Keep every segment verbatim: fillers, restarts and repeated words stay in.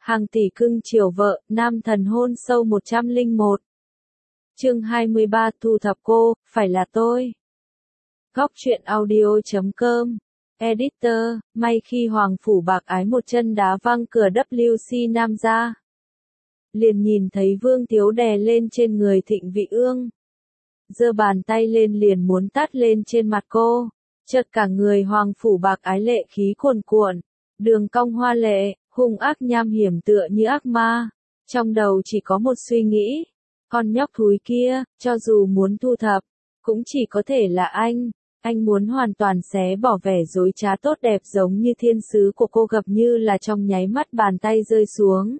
Hàng tỷ cưng chiều vợ, nam thần hôn sâu một trăm lẻ một. Chương hai mươi ba thu thập cô, phải là tôi. Góc truyện audio.com. Editor, may khi Hoàng Phủ Bạc Ái một chân đá văng cửa W C Nam ra. Liền nhìn thấy Vương Thiếu đè lên trên người Thịnh Vị Ương. Giơ bàn tay lên liền muốn tát lên trên mặt cô. Chợt cả người Hoàng Phủ Bạc Ái lệ khí cuồn cuộn, đường cong hoa lệ, hung ác nham hiểm tựa như ác ma. Trong đầu chỉ có một suy nghĩ, con nhóc thúi kia, cho dù muốn thu thập, cũng chỉ có thể là anh. Anh muốn hoàn toàn xé bỏ vẻ dối trá tốt đẹp giống như thiên sứ của cô gặp như là trong nháy mắt bàn tay rơi xuống.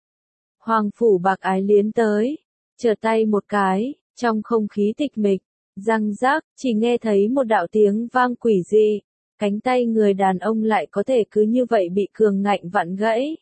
Hoàng Phủ Bạc Ái liến tới, trở tay một cái, trong không khí tịch mịch, răng rác, chỉ nghe thấy một đạo tiếng vang quỷ dị, cánh tay người đàn ông lại có thể cứ như vậy bị cường ngạnh vặn gãy.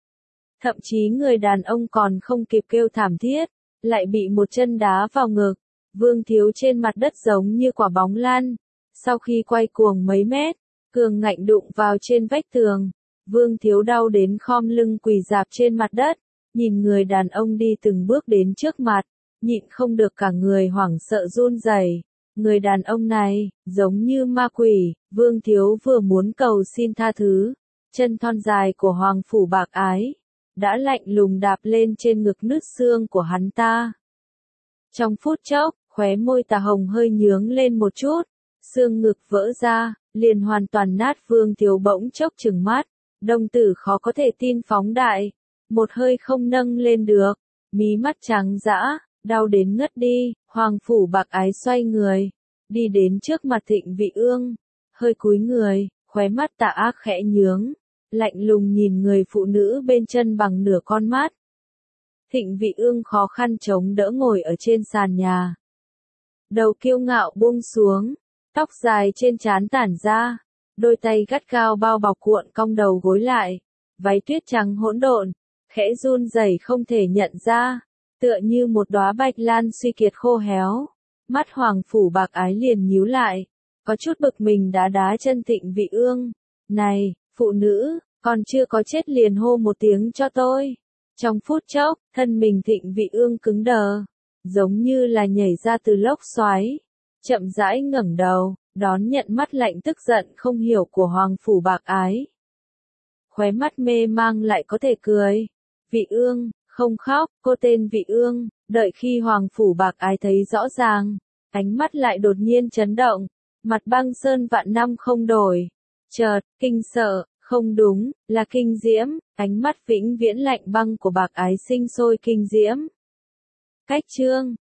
Thậm chí người đàn ông còn không kịp kêu thảm thiết, lại bị một chân đá vào ngực. Vương Thiếu trên mặt đất giống như quả bóng lăn. Sau khi quay cuồng mấy mét, cường ngạnh đụng vào trên vách tường. Vương Thiếu đau đến khom lưng quỳ rạp trên mặt đất, nhìn người đàn ông đi từng bước đến trước mặt, nhịn không được cả người hoảng sợ run rẩy. Người đàn ông này, giống như ma quỷ. Vương Thiếu vừa muốn cầu xin tha thứ, chân thon dài của Hoàng Phủ Bạc Ái đã lạnh lùng đạp lên trên ngực nứt xương của hắn ta. Trong phút chốc, khóe môi tà hồng hơi nhướng lên một chút, xương ngực vỡ ra, liền hoàn toàn nát. Vương Thiếu bỗng chốc trừng mắt, đồng tử khó có thể tin phóng đại, một hơi không nâng lên được, mí mắt trắng dã, đau đến ngất đi. Hoàng Phủ Bạc Ái xoay người, đi đến trước mặt Thịnh Vị Ương, hơi cúi người, khóe mắt tà ác khẽ nhướng, lạnh lùng nhìn người phụ nữ bên chân bằng nửa con mắt. Thịnh Vị Ương khó khăn chống đỡ ngồi ở trên sàn nhà. Đầu kiêu ngạo buông xuống, tóc dài trên trán tản ra, đôi tay gắt gao bao bọc cuộn cong đầu gối lại, váy tuyết trắng hỗn độn, khẽ run rẩy không thể nhận ra, tựa như một đóa bạch lan suy kiệt khô héo. Mắt Hoàng Phủ Bạc Ái liền nhíu lại, có chút bực mình đá đá chân Thịnh Vị Ương. Này, phụ nữ, còn chưa có chết liền hô một tiếng cho tôi. Trong phút chốc, thân mình Thịnh Vị Ương cứng đờ, giống như là nhảy ra từ lốc xoáy, chậm rãi ngẩng đầu, đón nhận mắt lạnh tức giận không hiểu của Hoàng Phủ Bạc Ái. Khóe mắt mê mang lại có thể cười. Vị Ương, không khóc, cô tên Vị Ương. Đợi khi Hoàng Phủ Bạc Ái thấy rõ ràng, ánh mắt lại đột nhiên chấn động, mặt băng sơn vạn năm không đổi. Chợt, kinh sợ, không đúng, là kinh diễm, ánh mắt vĩnh viễn lạnh băng của Bạc Ái sinh sôi kinh diễm. Cách chương,